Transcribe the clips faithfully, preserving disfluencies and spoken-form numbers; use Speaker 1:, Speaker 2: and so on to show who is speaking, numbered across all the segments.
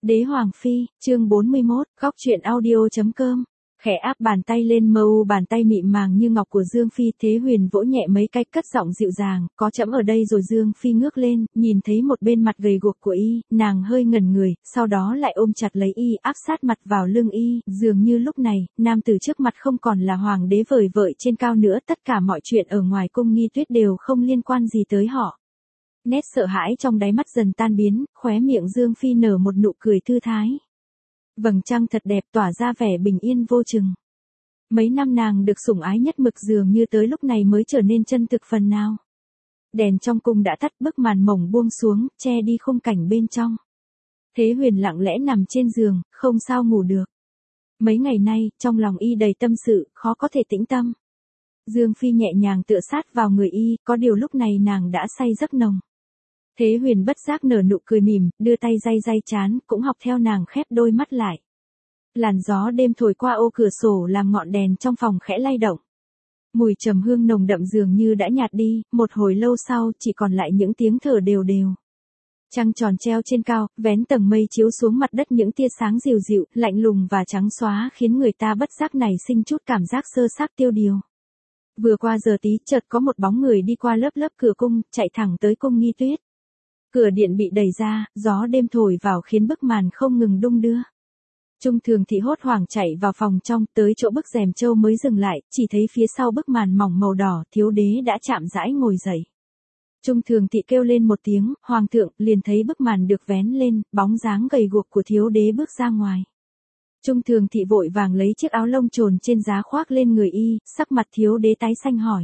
Speaker 1: Đế Hoàng Phi, chương bốn mươi mốt, góc truyện audio.com. Khẽ áp bàn tay lên mờ u bàn tay mịn màng như ngọc của Dương Phi, Thế Huyền vỗ nhẹ mấy cái, cất giọng dịu dàng, có trẫm ở đây rồi. Dương Phi ngước lên, nhìn thấy một bên mặt gầy guộc của y, nàng hơi ngẩn người, sau đó lại ôm chặt lấy y, áp sát mặt vào lưng y, dường như lúc này, nam tử trước mặt không còn là hoàng đế vời vợi trên cao nữa, tất cả mọi chuyện ở ngoài cung Nghi Tuyết đều không liên quan gì tới họ. Nét sợ hãi trong đáy mắt dần tan biến, khóe miệng Dương Phi nở một nụ cười thư thái. Vầng trăng thật đẹp tỏa ra vẻ bình yên vô chừng. Mấy năm nàng được sủng ái nhất mực dường như tới lúc này mới trở nên chân thực phần nào. Đèn trong cung đã tắt, bức màn mỏng buông xuống, che đi khung cảnh bên trong. Thế Huyền lặng lẽ nằm trên giường, không sao ngủ được. Mấy ngày nay, trong lòng y đầy tâm sự, khó có thể tĩnh tâm. Dương Phi nhẹ nhàng tựa sát vào người y, có điều lúc này nàng đã say giấc nồng. Thế Huyền bất giác nở nụ cười mỉm, đưa tay day day trán, cũng học theo nàng khép đôi mắt lại. Làn gió đêm thổi qua ô cửa sổ làm ngọn đèn trong phòng khẽ lay động. Mùi trầm hương nồng đậm dường như đã nhạt đi, một hồi lâu sau chỉ còn lại những tiếng thở đều đều. Trăng tròn treo trên cao, vén tầng mây chiếu xuống mặt đất những tia sáng dịu dịu, lạnh lùng và trắng xóa khiến người ta bất giác nảy sinh chút cảm giác sơ xác tiêu điều. Vừa qua giờ tí, chợt có một bóng người đi qua lớp lớp cửa cung, chạy thẳng tới cung Nghi Tuyết. Cửa điện bị đẩy ra, gió đêm thổi vào khiến bức màn không ngừng đung đưa. Trung Thường Thị hốt hoảng chạy vào phòng trong, tới chỗ bức rèm trâu mới dừng lại, chỉ thấy phía sau bức màn mỏng màu đỏ, thiếu đế đã chạm rãi ngồi dậy. Trung Thường Thị kêu lên một tiếng, hoàng thượng, liền thấy bức màn được vén lên, bóng dáng gầy guộc của thiếu đế bước ra ngoài. Trung Thường Thị vội vàng lấy chiếc áo lông trồn trên giá khoác lên người y, sắc mặt thiếu đế tái xanh hỏi.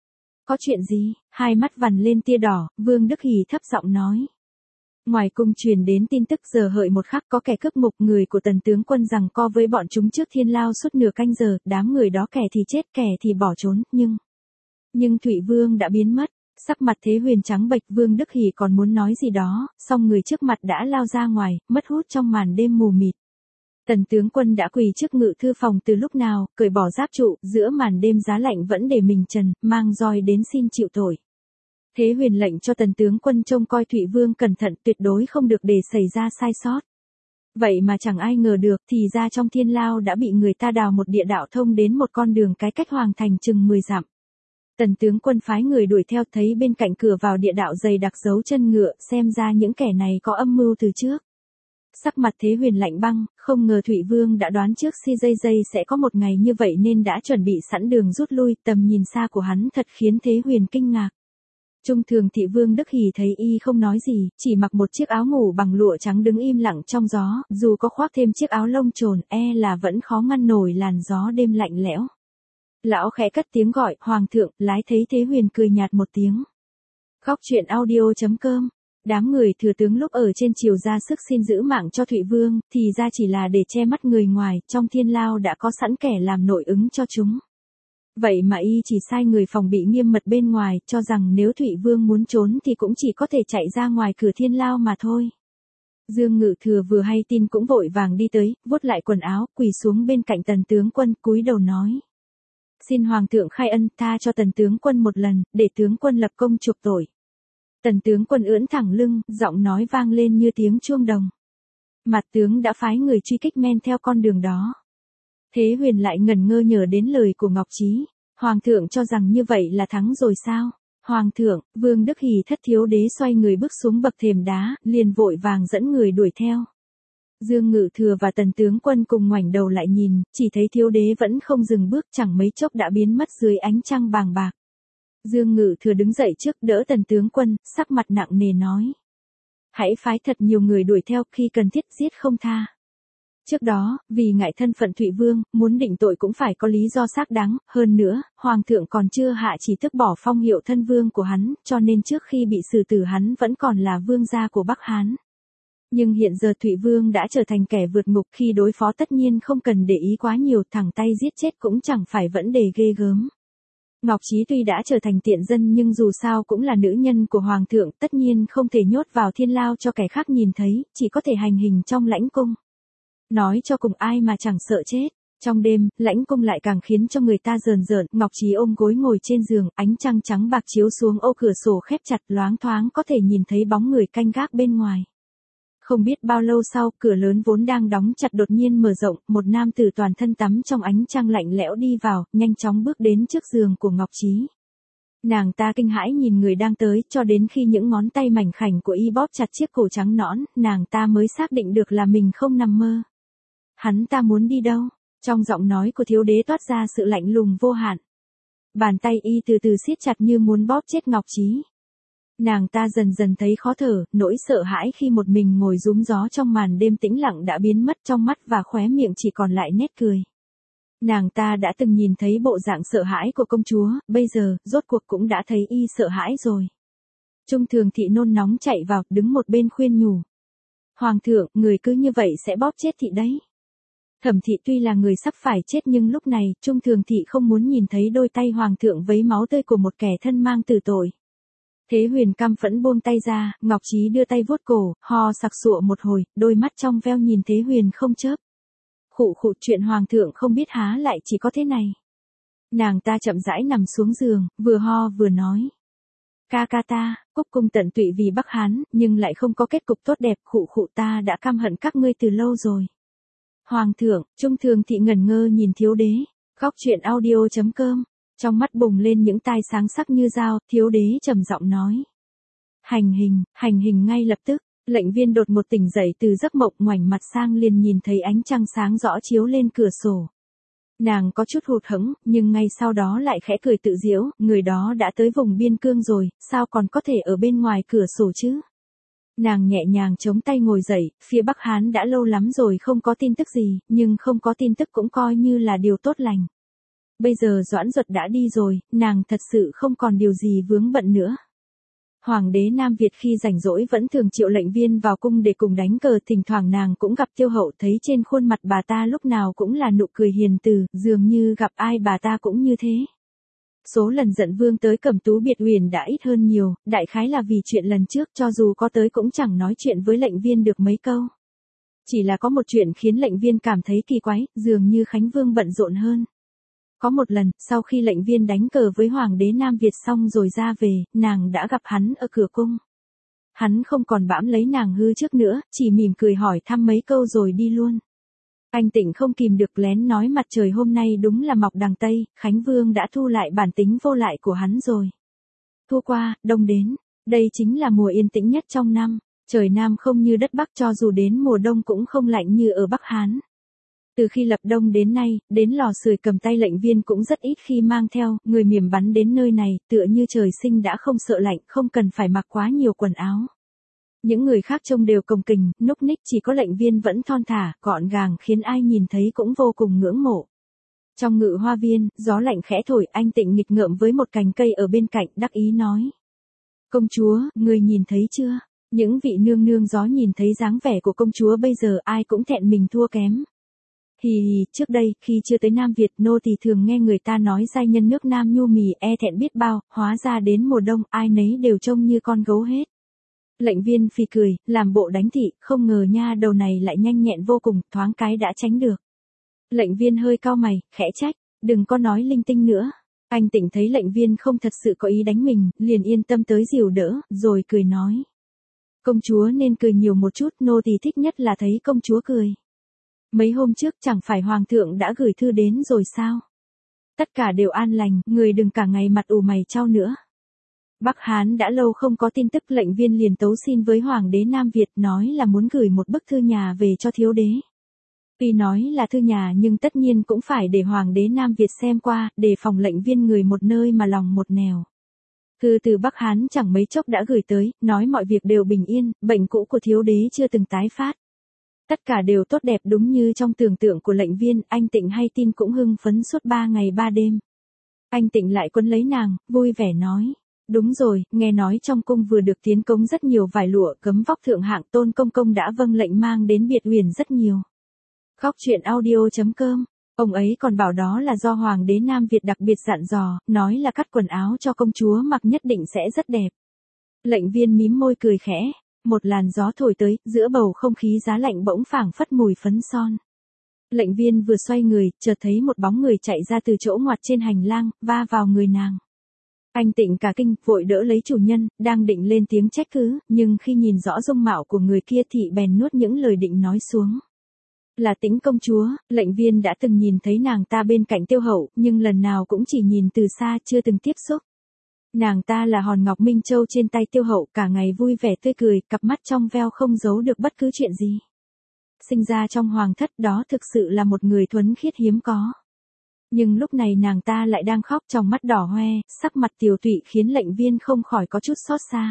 Speaker 1: Có chuyện gì? Hai mắt vằn lên tia đỏ, Vương Đức Hỉ thấp giọng nói. Ngoài cung truyền đến tin tức giờ hợi một khắc có kẻ cướp mục người của Tần tướng quân giằng co với bọn chúng trước Thiên Lao suốt nửa canh giờ, đám người đó kẻ thì chết kẻ thì bỏ trốn, nhưng... Nhưng Thụy Vương đã biến mất, sắc mặt Thế Huyền trắng bệch. Vương Đức Hỉ còn muốn nói gì đó, song người trước mặt đã lao ra ngoài, mất hút trong màn đêm mù mịt. Tần tướng quân đã quỳ trước ngự thư phòng từ lúc nào, cởi bỏ giáp trụ, giữa màn đêm giá lạnh vẫn để mình trần, mang roi đến xin chịu tội. Thế Huyền lệnh cho Tần tướng quân trông coi Thụy Vương cẩn thận, tuyệt đối không được để xảy ra sai sót. Vậy mà chẳng ai ngờ được, thì ra trong Thiên Lao đã bị người ta đào một địa đạo thông đến một con đường cái cách hoàng thành chừng mười dặm. Tần tướng quân phái người đuổi theo, thấy bên cạnh cửa vào địa đạo dày đặc dấu chân ngựa, xem ra những kẻ này có âm mưu từ trước. Sắc mặt Thế Huyền lạnh băng, không ngờ Thụy Vương đã đoán trước si dây dây sẽ có một ngày như vậy nên đã chuẩn bị sẵn đường rút lui, tầm nhìn xa của hắn thật khiến Thế Huyền kinh ngạc. Trung Thường Thị Vương Đức Hỉ thấy y không nói gì, chỉ mặc một chiếc áo ngủ bằng lụa trắng đứng im lặng trong gió, dù có khoác thêm chiếc áo lông trồn, e là vẫn khó ngăn nổi làn gió đêm lạnh lẽo. Lão khẽ cất tiếng gọi, hoàng thượng, lái thấy Thế Huyền cười nhạt một tiếng. Góc truyện audio.com. Đám người thừa tướng lúc ở trên triều ra sức xin giữ mạng cho Thụy Vương, thì ra chỉ là để che mắt người ngoài, trong Thiên Lao đã có sẵn kẻ làm nội ứng cho chúng. Vậy mà y chỉ sai người phòng bị nghiêm mật bên ngoài, cho rằng nếu Thụy Vương muốn trốn thì cũng chỉ có thể chạy ra ngoài cửa Thiên Lao mà thôi. Dương Ngự Thừa vừa hay tin cũng vội vàng đi tới, vuốt lại quần áo, quỳ xuống bên cạnh Tần tướng quân, cúi đầu nói. Xin hoàng thượng khai ân, tha cho Tần tướng quân một lần, để tướng quân lập công chuộc tội. Tần tướng quân ưỡn thẳng lưng, giọng nói vang lên như tiếng chuông đồng. Mặt tướng đã phái người truy kích men theo con đường đó. Thế Huyền lại ngẩn ngơ nhớ đến lời của Ngọc Trí. Hoàng thượng cho rằng như vậy là thắng rồi sao? Hoàng thượng, Vương Đức Hỉ thất thiếu đế xoay người bước xuống bậc thềm đá, liền vội vàng dẫn người đuổi theo. Dương Ngự Thừa và Tần tướng quân cùng ngoảnh đầu lại nhìn, chỉ thấy thiếu đế vẫn không dừng bước, chẳng mấy chốc đã biến mất dưới ánh trăng bàng bạc. Dương Ngự Thừa đứng dậy trước, đỡ Tần tướng quân, sắc mặt nặng nề nói. Hãy phái thật nhiều người đuổi theo, khi cần thiết giết không tha. Trước đó, vì ngại thân phận Thụy Vương, muốn định tội cũng phải có lý do xác đáng, hơn nữa, Hoàng thượng còn chưa hạ chỉ tức bỏ phong hiệu thân vương của hắn, cho nên trước khi bị xử tử hắn vẫn còn là vương gia của Bắc Hán. Nhưng hiện giờ Thụy Vương đã trở thành kẻ vượt ngục, khi đối phó tất nhiên không cần để ý quá nhiều, thẳng tay giết chết cũng chẳng phải vấn đề ghê gớm. Ngọc Trí tuy đã trở thành tiện dân nhưng dù sao cũng là nữ nhân của Hoàng thượng, tất nhiên không thể nhốt vào Thiên Lao cho kẻ khác nhìn thấy, chỉ có thể hành hình trong lãnh cung. Nói cho cùng ai mà chẳng sợ chết. Trong đêm, lãnh cung lại càng khiến cho người ta rờn rợn. Ngọc Trí ôm gối ngồi trên giường, ánh trăng trắng bạc chiếu xuống ô cửa sổ khép chặt, loáng thoáng có thể nhìn thấy bóng người canh gác bên ngoài. Không biết bao lâu sau, cửa lớn vốn đang đóng chặt đột nhiên mở rộng, một nam tử toàn thân tắm trong ánh trăng lạnh lẽo đi vào, nhanh chóng bước đến trước giường của Ngọc Trí. Nàng ta kinh hãi nhìn người đang tới, cho đến khi những ngón tay mảnh khảnh của y bóp chặt chiếc cổ trắng nõn, nàng ta mới xác định được là mình không nằm mơ. Hắn ta muốn đi đâu? Trong giọng nói của thiếu đế toát ra sự lạnh lùng vô hạn. Bàn tay y từ từ siết chặt như muốn bóp chết Ngọc Trí. Nàng ta dần dần thấy khó thở, nỗi sợ hãi khi một mình ngồi rúm gió trong màn đêm tĩnh lặng đã biến mất trong mắt và khóe miệng chỉ còn lại nét cười. Nàng ta đã từng nhìn thấy bộ dạng sợ hãi của công chúa, bây giờ, rốt cuộc cũng đã thấy y sợ hãi rồi. Trung Thường Thị nôn nóng chạy vào, đứng một bên khuyên nhủ. Hoàng thượng, người cứ như vậy sẽ bóp chết thị đấy. Thẩm Thị tuy là người sắp phải chết nhưng lúc này, Trung Thường Thị không muốn nhìn thấy đôi tay hoàng thượng vấy máu tươi của một kẻ thân mang tử tội. Thế Huyền căm phẫn buông tay ra, Ngọc Trí đưa tay vuốt cổ, ho sặc sụa một hồi, đôi mắt trong veo nhìn Thế Huyền không chớp. Khụ khụ, chuyện hoàng thượng không biết há lại chỉ có thế này. Nàng ta chậm rãi nằm xuống giường, vừa ho vừa nói. Ca ca ta, cúc cung tận tụy vì Bắc Hán, nhưng lại không có kết cục tốt đẹp, khụ khụ, ta đã căm hận các ngươi từ lâu rồi. Hoàng thượng, Trung Thường Thị ngẩn ngơ nhìn thiếu đế, góc chuyện audio chấm com. Trong mắt bùng lên những tia sáng sắc như dao, thiếu đế trầm giọng nói. Hành hình, hành hình ngay lập tức. Lệnh Viên đột ngột tỉnh dậy từ giấc mộng, ngoảnh mặt sang liền nhìn thấy ánh trăng sáng rõ chiếu lên cửa sổ. Nàng có chút hụt hẫng, nhưng ngay sau đó lại khẽ cười tự giễu, người đó đã tới vùng biên cương rồi, sao còn có thể ở bên ngoài cửa sổ chứ? Nàng nhẹ nhàng chống tay ngồi dậy, phía Bắc Hán đã lâu lắm rồi không có tin tức gì, nhưng không có tin tức cũng coi như là điều tốt lành. Bây giờ Doãn Duật đã đi rồi, nàng thật sự không còn điều gì vướng bận nữa. Hoàng đế Nam Việt khi rảnh rỗi vẫn thường triệu Lệnh Viên vào cung để cùng đánh cờ, thỉnh thoảng nàng cũng gặp Tiêu Hậu, thấy trên khuôn mặt bà ta lúc nào cũng là nụ cười hiền từ, dường như gặp ai bà ta cũng như thế. Số lần Dận Vương tới Cẩm Tú Biệt Uyển đã ít hơn nhiều, đại khái là vì chuyện lần trước cho dù có tới cũng chẳng nói chuyện với Lệnh Viên được mấy câu. Chỉ là có một chuyện khiến Lệnh Viên cảm thấy kỳ quái, dường như Khánh Vương bận rộn hơn. Có một lần, sau khi Lệnh Viên đánh cờ với Hoàng đế Nam Việt xong rồi ra về, nàng đã gặp hắn ở cửa cung. Hắn không còn bãm lấy nàng hư trước nữa, chỉ mỉm cười hỏi thăm mấy câu rồi đi luôn. Anh Tịnh không kìm được lén nói mặt trời hôm nay đúng là mọc đằng Tây, Khánh Vương đã thu lại bản tính vô lại của hắn rồi. Thu qua, đông đến, đây chính là mùa yên tĩnh nhất trong năm, trời Nam không như đất Bắc, cho dù đến mùa đông cũng không lạnh như ở Bắc Hán. Từ khi lập đông đến nay, đến lò sưởi cầm tay Lệnh Viên cũng rất ít khi mang theo, người mỉm bắn đến nơi này, tựa như trời sinh đã không sợ lạnh, không cần phải mặc quá nhiều quần áo. Những người khác trông đều cồng kềnh, núc ních, chỉ có Lệnh Viên vẫn thon thả, gọn gàng, khiến ai nhìn thấy cũng vô cùng ngưỡng mộ. Trong ngự hoa viên, gió lạnh khẽ thổi, Anh Tịnh nghịch ngợm với một cành cây ở bên cạnh, đắc ý nói. Công chúa, người nhìn thấy chưa? Những vị nương nương gió nhìn thấy dáng vẻ của công chúa bây giờ ai cũng thẹn mình thua kém. Hì hì, trước đây, khi chưa tới Nam Việt, nô tỳ thường nghe người ta nói giai nhân nước Nam nhu mì, e thẹn biết bao, hóa ra đến mùa đông, ai nấy đều trông như con gấu hết. Lệnh Viên phì cười, làm bộ đánh thị, không ngờ nha đầu này lại nhanh nhẹn vô cùng, thoáng cái đã tránh được. Lệnh Viên hơi cau mày, khẽ trách, đừng có nói linh tinh nữa. Anh Tịnh thấy Lệnh Viên không thật sự có ý đánh mình, liền yên tâm tới dìu đỡ, rồi cười nói. Công chúa nên cười nhiều một chút, nô tỳ thích nhất là thấy công chúa cười. Mấy hôm trước chẳng phải hoàng thượng đã gửi thư đến rồi sao? Tất cả đều an lành, người đừng cả ngày mặt ủ mày chau nữa. Bắc Hán đã lâu không có tin tức, Lệnh Viên liền tấu xin với Hoàng đế Nam Việt, nói là muốn gửi một bức thư nhà về cho thiếu đế. Tuy nói là thư nhà nhưng tất nhiên cũng phải để Hoàng đế Nam Việt xem qua, để phòng Lệnh Viên người một nơi mà lòng một nẻo. Thư từ Bắc Hán chẳng mấy chốc đã gửi tới, nói mọi việc đều bình yên, bệnh cũ của thiếu đế chưa từng tái phát. Tất cả đều tốt đẹp đúng như trong tưởng tượng của Lệnh Viên, Anh Tịnh hay tin cũng hưng phấn suốt ba ngày ba đêm. Anh Tịnh lại quấn lấy nàng, vui vẻ nói. Đúng rồi, nghe nói trong cung vừa được tiến cống rất nhiều vải lụa, gấm vóc thượng hạng, Tôn công công đã vâng lệnh mang đến Biệt Uyển rất nhiều. Góc chuyện audio chấm com. Ông ấy còn bảo đó là do Hoàng đế Nam Việt đặc biệt dặn dò, nói là cắt quần áo cho công chúa mặc nhất định sẽ rất đẹp. Lệnh Viên mím môi cười khẽ. Một làn gió thổi tới, giữa bầu không khí giá lạnh bỗng phảng phất mùi phấn son. Lệnh Viên vừa xoay người, chợt thấy một bóng người chạy ra từ chỗ ngoặt trên hành lang, va vào người nàng. Anh Tịnh cả kinh, vội đỡ lấy chủ nhân, đang định lên tiếng trách cứ, nhưng khi nhìn rõ dung mạo của người kia thì bèn nuốt những lời định nói xuống. Là Tĩnh công chúa, lệnh viên đã từng nhìn thấy nàng ta bên cạnh Tiêu Hậu, nhưng lần nào cũng chỉ nhìn từ xa chưa từng tiếp xúc. Nàng ta là hòn ngọc minh châu trên tay Tiêu Hậu, cả ngày vui vẻ tươi cười, cặp mắt trong veo không giấu được bất cứ chuyện gì. Sinh ra trong hoàng thất đó thực sự là một người thuần khiết hiếm có. Nhưng lúc này nàng ta lại đang khóc, trong mắt đỏ hoe, sắc mặt tiều tụy khiến lệnh viên không khỏi có chút xót xa.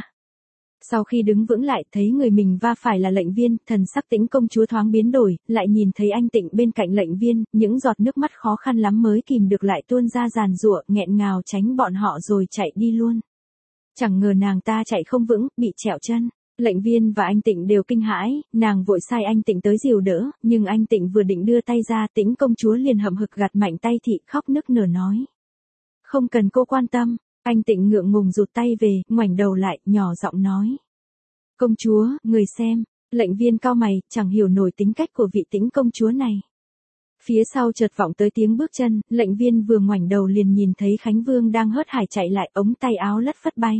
Speaker 1: Sau khi đứng vững lại thấy người mình va phải là lệnh viên, thần sắc Tĩnh công chúa thoáng biến đổi, lại nhìn thấy anh Tịnh bên cạnh lệnh viên, những giọt nước mắt khó khăn lắm mới kìm được lại tuôn ra giàn giụa, nghẹn ngào tránh bọn họ rồi chạy đi luôn. Chẳng ngờ nàng ta chạy không vững, bị trẹo chân. Lệnh viên và anh Tịnh đều kinh hãi, nàng vội sai anh Tịnh tới dìu đỡ, nhưng anh Tịnh vừa định đưa tay ra, Tĩnh công chúa liền hậm hực gạt mạnh tay thị, khóc nức nở nói. Không cần cô quan tâm. Anh Tịnh ngượng ngùng rụt tay về, ngoảnh đầu lại, nhỏ giọng nói. Công chúa, người xem. Lệnh viên cau mày, chẳng hiểu nổi tính cách của vị Tĩnh công chúa này. Phía sau chợt vọng tới tiếng bước chân, lệnh viên vừa ngoảnh đầu liền nhìn thấy Khánh Vương đang hớt hải chạy lại, ống tay áo lất phất bay.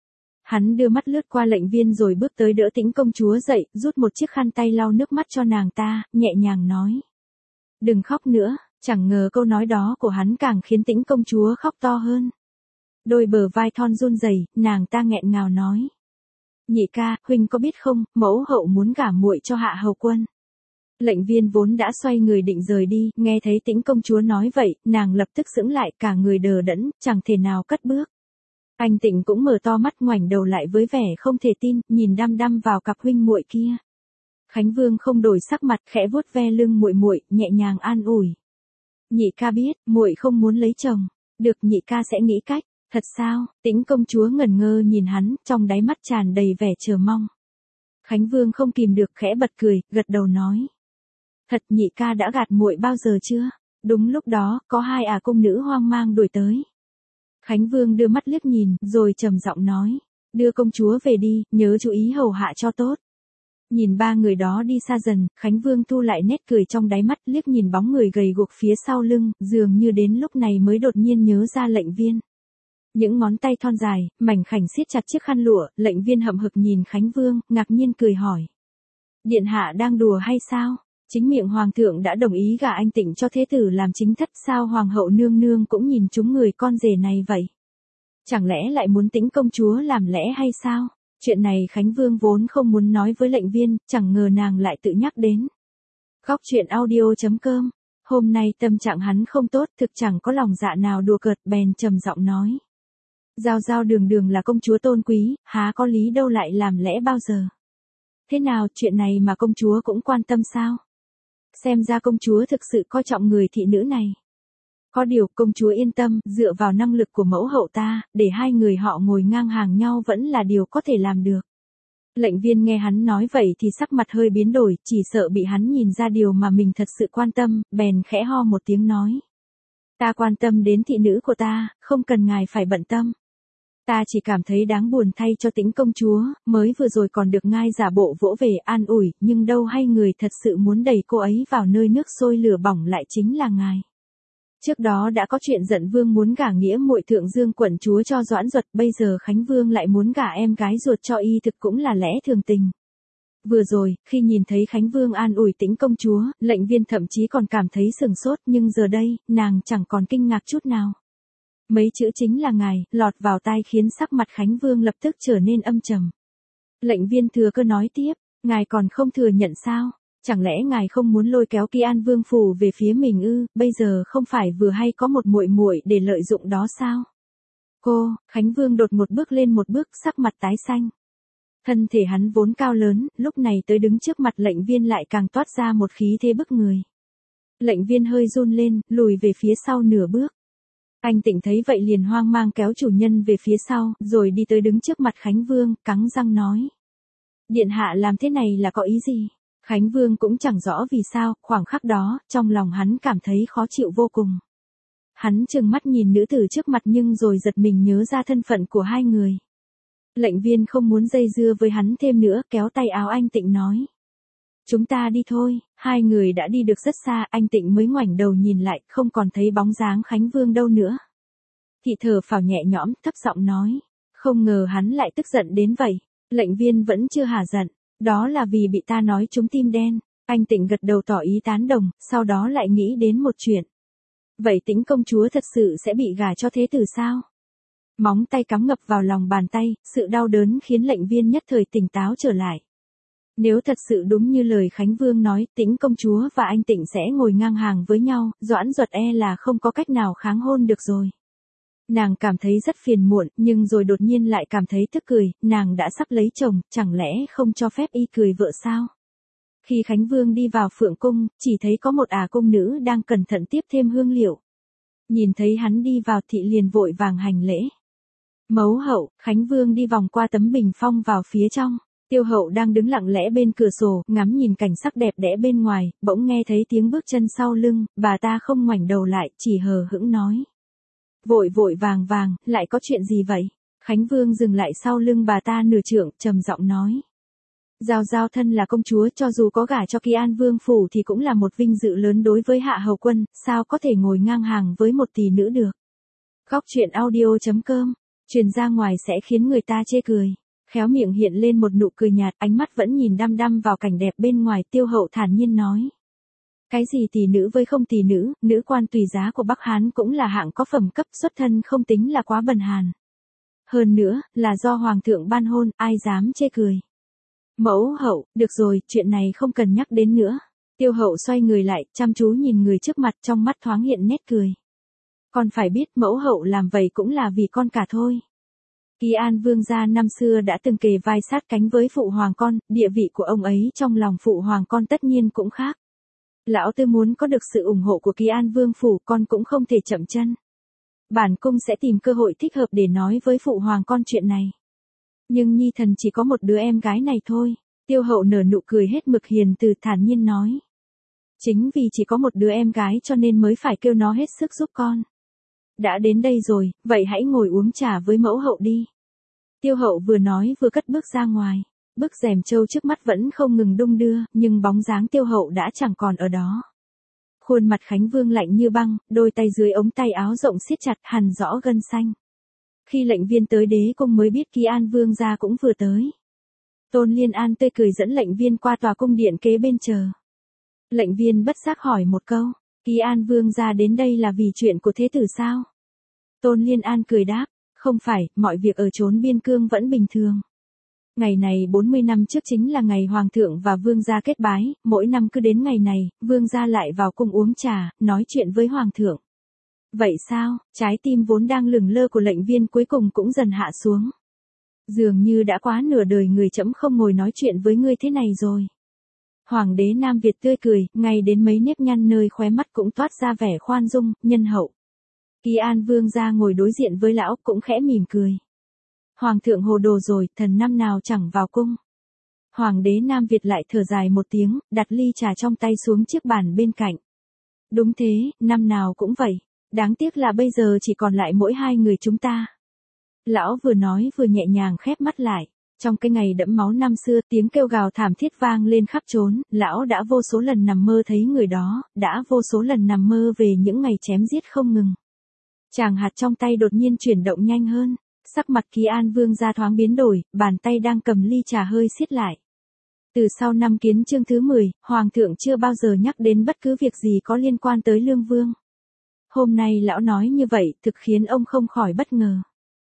Speaker 1: Hắn đưa mắt lướt qua lệnh viên rồi bước tới đỡ Tĩnh công chúa dậy, rút một chiếc khăn tay lau nước mắt cho nàng ta, nhẹ nhàng nói. Đừng khóc nữa. Chẳng ngờ câu nói đó của hắn càng khiến Tĩnh công chúa khóc to hơn. Đôi bờ vai thon run rẩy, nàng ta nghẹn ngào nói. Nhị ca, huynh có biết không, mẫu hậu muốn gả muội cho Hạ hầu quân. Lệnh viên vốn đã xoay người định rời đi, nghe thấy Tĩnh công chúa nói vậy, nàng lập tức sững lại, cả người đờ đẫn, chẳng thể nào cất bước. Anh Tịnh cũng mở to mắt, ngoảnh đầu lại với vẻ không thể tin, nhìn đăm đăm vào cặp huynh muội kia. Khánh Vương không đổi sắc mặt, khẽ vuốt ve lưng muội muội, nhẹ nhàng an ủi. Nhị ca biết, muội không muốn lấy chồng, được, nhị ca sẽ nghĩ cách. Thật sao? Tĩnh công chúa ngẩn ngơ nhìn hắn, trong đáy mắt tràn đầy vẻ chờ mong. Khánh Vương không kìm được, khẽ bật cười, gật đầu nói. Thật, nhị ca đã gạt muội bao giờ chưa? Đúng lúc đó, có hai ả cung nữ hoang mang đuổi tới. Khánh Vương đưa mắt liếc nhìn, rồi trầm giọng nói. Đưa công chúa về đi, nhớ chú ý hầu hạ cho tốt. Nhìn ba người đó đi xa dần, Khánh Vương thu lại nét cười trong đáy mắt, liếc nhìn bóng người gầy guộc phía sau lưng, dường như đến lúc này mới đột nhiên nhớ ra lệnh viên. Những ngón tay thon dài, mảnh khảnh siết chặt chiếc khăn lụa, lệnh viên hậm hực nhìn Khánh Vương, ngạc nhiên cười hỏi. Điện hạ đang đùa hay sao? Chính miệng hoàng thượng đã đồng ý gả anh Tịnh cho thế tử làm chính thất, sao hoàng hậu nương nương cũng nhìn chúng người con rể này vậy? Chẳng lẽ lại muốn Tĩnh công chúa làm lẽ hay sao? Chuyện này Khánh Vương vốn không muốn nói với lệnh viên, chẳng ngờ nàng lại tự nhắc đến. Góc truyện audio chấm com. Hôm nay tâm trạng hắn không tốt, thực chẳng có lòng dạ nào đùa cợt, bèn trầm giọng nói. Giao Giao đường đường là công chúa tôn quý, há có lý đâu lại làm lẽ bao giờ. Thế nào, chuyện này mà công chúa cũng quan tâm sao? Xem ra công chúa thực sự coi trọng người thị nữ này. Có điều, công chúa yên tâm, dựa vào năng lực của mẫu hậu ta, để hai người họ ngồi ngang hàng nhau vẫn là điều có thể làm được. Lệnh viên nghe hắn nói vậy thì sắc mặt hơi biến đổi, chỉ sợ bị hắn nhìn ra điều mà mình thật sự quan tâm, bèn khẽ ho một tiếng nói. Ta quan tâm đến thị nữ của ta, không cần ngài phải bận tâm. Ta chỉ cảm thấy đáng buồn thay cho Tĩnh công chúa, mới vừa rồi còn được ngai giả bộ vỗ về an ủi, nhưng đâu hay người thật sự muốn đẩy cô ấy vào nơi nước sôi lửa bỏng lại chính là ngài. Trước đó đã có chuyện giận vương muốn gả nghĩa muội thượng dương quận chúa cho Doãn Duật, bây giờ Khánh Vương lại muốn gả em gái ruột cho y, thực cũng là lẽ thường tình. Vừa rồi, khi nhìn thấy Khánh Vương an ủi Tĩnh công chúa, lệnh viên thậm chí còn cảm thấy sừng sốt, nhưng giờ đây, nàng chẳng còn kinh ngạc chút nào. Mấy chữ chính là ngài, lọt vào tai khiến sắc mặt Khánh Vương lập tức trở nên âm trầm. Lệnh viên thừa cơ nói tiếp, ngài còn không thừa nhận sao? Chẳng lẽ ngài không muốn lôi kéo Kỳ An Vương phủ về phía mình ư? Bây giờ không phải vừa hay có một muội muội để lợi dụng đó sao? Cô, Khánh Vương đột một bước lên một bước, sắc mặt tái xanh. Thân thể hắn vốn cao lớn, lúc này tới đứng trước mặt lệnh viên lại càng toát ra một khí thế bức người. Lệnh viên hơi run lên, lùi về phía sau nửa bước. Anh Tịnh thấy vậy liền hoang mang kéo chủ nhân về phía sau, rồi đi tới đứng trước mặt Khánh Vương, cắn răng nói. Điện hạ làm thế này là có ý gì? Khánh Vương cũng chẳng rõ vì sao, khoảng khắc đó, trong lòng hắn cảm thấy khó chịu vô cùng. Hắn trừng mắt nhìn nữ tử trước mặt nhưng rồi giật mình nhớ ra thân phận của hai người. Lệnh viên không muốn dây dưa với hắn thêm nữa, kéo tay áo anh Tịnh nói. Chúng ta đi thôi. Hai người đã đi được rất xa, anh Tịnh mới ngoảnh đầu nhìn lại, không còn thấy bóng dáng Khánh Vương đâu nữa. Thị thở phào nhẹ nhõm, thấp giọng nói. Không ngờ hắn lại tức giận đến vậy. Lệnh viên vẫn chưa hả giận. Đó là vì bị ta nói trúng tim đen. Anh Tịnh gật đầu tỏ ý tán đồng, sau đó lại nghĩ đến một chuyện. Vậy Tĩnh công chúa thật sự sẽ bị gả cho thế tử sao? Móng tay cắm ngập vào lòng bàn tay, sự đau đớn khiến lệnh viên nhất thời tỉnh táo trở lại. Nếu thật sự đúng như lời Khánh Vương nói, Tĩnh công chúa và anh Tịnh sẽ ngồi ngang hàng với nhau, Doãn Duật e là không có cách nào kháng hôn được rồi. Nàng cảm thấy rất phiền muộn, nhưng rồi đột nhiên lại cảm thấy tức cười, nàng đã sắp lấy chồng, chẳng lẽ không cho phép y cười vợ sao? Khi Khánh Vương đi vào Phượng Cung, chỉ thấy có một ả cung nữ đang cẩn thận tiếp thêm hương liệu. Nhìn thấy hắn đi vào thị liền vội vàng hành lễ. Mẫu hậu, Khánh Vương đi vòng qua tấm bình phong vào phía trong. Tiêu hậu đang đứng lặng lẽ bên cửa sổ, ngắm nhìn cảnh sắc đẹp đẽ bên ngoài, bỗng nghe thấy tiếng bước chân sau lưng, bà ta không ngoảnh đầu lại, chỉ hờ hững nói. Vội vội vàng vàng, lại có chuyện gì vậy? Khánh Vương dừng lại sau lưng bà ta nửa trượng, trầm giọng nói. Giao Giao thân là công chúa, cho dù có gả cho Kỳ An Vương phủ thì cũng là một vinh dự lớn đối với Hạ Hầu Quân, sao có thể ngồi ngang hàng với một tỷ nữ được. Góc truyện audio chấm com, truyền ra ngoài sẽ khiến người ta chê cười. Khéo miệng hiện lên một nụ cười nhạt, ánh mắt vẫn nhìn đăm đăm vào cảnh đẹp bên ngoài. Tiêu hậu thản nhiên nói. Cái gì tỷ nữ với không tỷ nữ, nữ quan tùy giá của Bắc Hán cũng là hạng có phẩm cấp, xuất thân không tính là quá bần hàn. Hơn nữa, là do Hoàng thượng ban hôn, ai dám chê cười. Mẫu hậu, được rồi, chuyện này không cần nhắc đến nữa. Tiêu hậu xoay người lại, chăm chú nhìn người trước mặt, trong mắt thoáng hiện nét cười. Con phải biết mẫu hậu làm vậy cũng là vì con cả thôi. Kỳ An Vương gia năm xưa đã từng kề vai sát cánh với phụ hoàng con, địa vị của ông ấy trong lòng phụ hoàng con tất nhiên cũng khác. Lão tư muốn có được sự ủng hộ của Kỳ An Vương phủ, con cũng không thể chậm chân. Bản cung sẽ tìm cơ hội thích hợp để nói với phụ hoàng con chuyện này. Nhưng nhi thần chỉ có một đứa em gái này thôi. Tiêu hậu nở nụ cười hết mực hiền từ, thản nhiên nói. Chính vì chỉ có một đứa em gái cho nên mới phải kêu nó hết sức giúp con. Đã đến đây rồi, vậy hãy ngồi uống trà với mẫu hậu đi. Tiêu hậu vừa nói vừa cất bước ra ngoài. Bức rèm trâu trước mắt vẫn không ngừng đung đưa, nhưng bóng dáng tiêu hậu đã chẳng còn ở đó. Khuôn mặt Khánh Vương lạnh như băng, đôi tay dưới ống tay áo rộng siết chặt, hằn rõ gân xanh. Khi lệnh viên tới đế cung mới biết Kỳ An Vương gia cũng vừa tới. Tôn Liên An tươi cười dẫn lệnh viên qua tòa cung điện kế bên chờ. Lệnh viên bất giác hỏi một câu, Kỳ An Vương gia đến đây là vì chuyện của thế tử sao? Tôn Liên An cười đáp, không phải, mọi việc ở chốn biên cương vẫn bình thường. Ngày này bốn mươi năm trước chính là ngày Hoàng thượng và Vương gia kết bái, mỗi năm cứ đến ngày này, Vương gia lại vào cung uống trà, nói chuyện với Hoàng thượng. Vậy sao, trái tim vốn đang lửng lơ của lệnh viên cuối cùng cũng dần hạ xuống. Dường như đã quá nửa đời người trẫm không ngồi nói chuyện với ngươi thế này rồi. Hoàng đế Nam Việt tươi cười, ngay đến mấy nếp nhăn nơi khóe mắt cũng toát ra vẻ khoan dung, nhân hậu. Kỳ An Vương gia ngồi đối diện với lão cũng khẽ mỉm cười. Hoàng thượng hồ đồ rồi, thần năm nào chẳng vào cung. Hoàng đế Nam Việt lại thở dài một tiếng, đặt ly trà trong tay xuống chiếc bàn bên cạnh. Đúng thế, năm nào cũng vậy. Đáng tiếc là bây giờ chỉ còn lại mỗi hai người chúng ta. Lão vừa nói vừa nhẹ nhàng khép mắt lại. Trong cái ngày đẫm máu năm xưa, tiếng kêu gào thảm thiết vang lên khắp trốn, lão đã vô số lần nằm mơ thấy người đó, đã vô số lần nằm mơ về những ngày chém giết không ngừng. Chàng hạt trong tay đột nhiên chuyển động nhanh hơn, sắc mặt Kỳ An Vương gia thoáng biến đổi, bàn tay đang cầm ly trà hơi siết lại. Từ sau năm Kiến chương thứ mười, Hoàng thượng chưa bao giờ nhắc đến bất cứ việc gì có liên quan tới Lương Vương. Hôm nay lão nói như vậy, thực khiến ông không khỏi bất ngờ.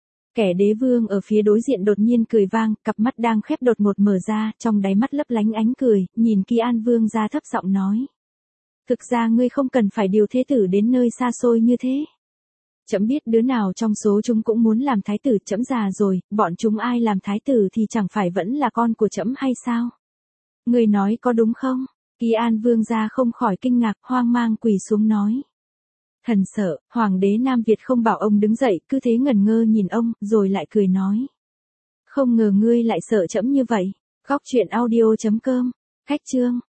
Speaker 1: Kẻ đế vương ở phía đối diện đột nhiên cười vang, cặp mắt đang khép đột ngột mở ra, trong đáy mắt lấp lánh ánh cười, nhìn Kỳ An Vương gia thấp giọng nói. Thực ra ngươi không cần phải điều thế tử đến nơi xa xôi như thế. Trẫm biết đứa nào trong số chúng cũng muốn làm thái tử, trẫm già rồi, bọn chúng ai làm thái tử thì chẳng phải vẫn là con của trẫm hay sao? Ngươi nói có đúng không? Kỳ An Vương gia không khỏi kinh ngạc, hoang mang quỳ xuống nói. Thần sợ, Hoàng đế Nam Việt không bảo ông đứng dậy, cứ thế ngẩn ngơ nhìn ông, rồi lại cười nói. Không ngờ ngươi lại sợ trẫm như vậy. Góc truyện audio chấm com, khách chương.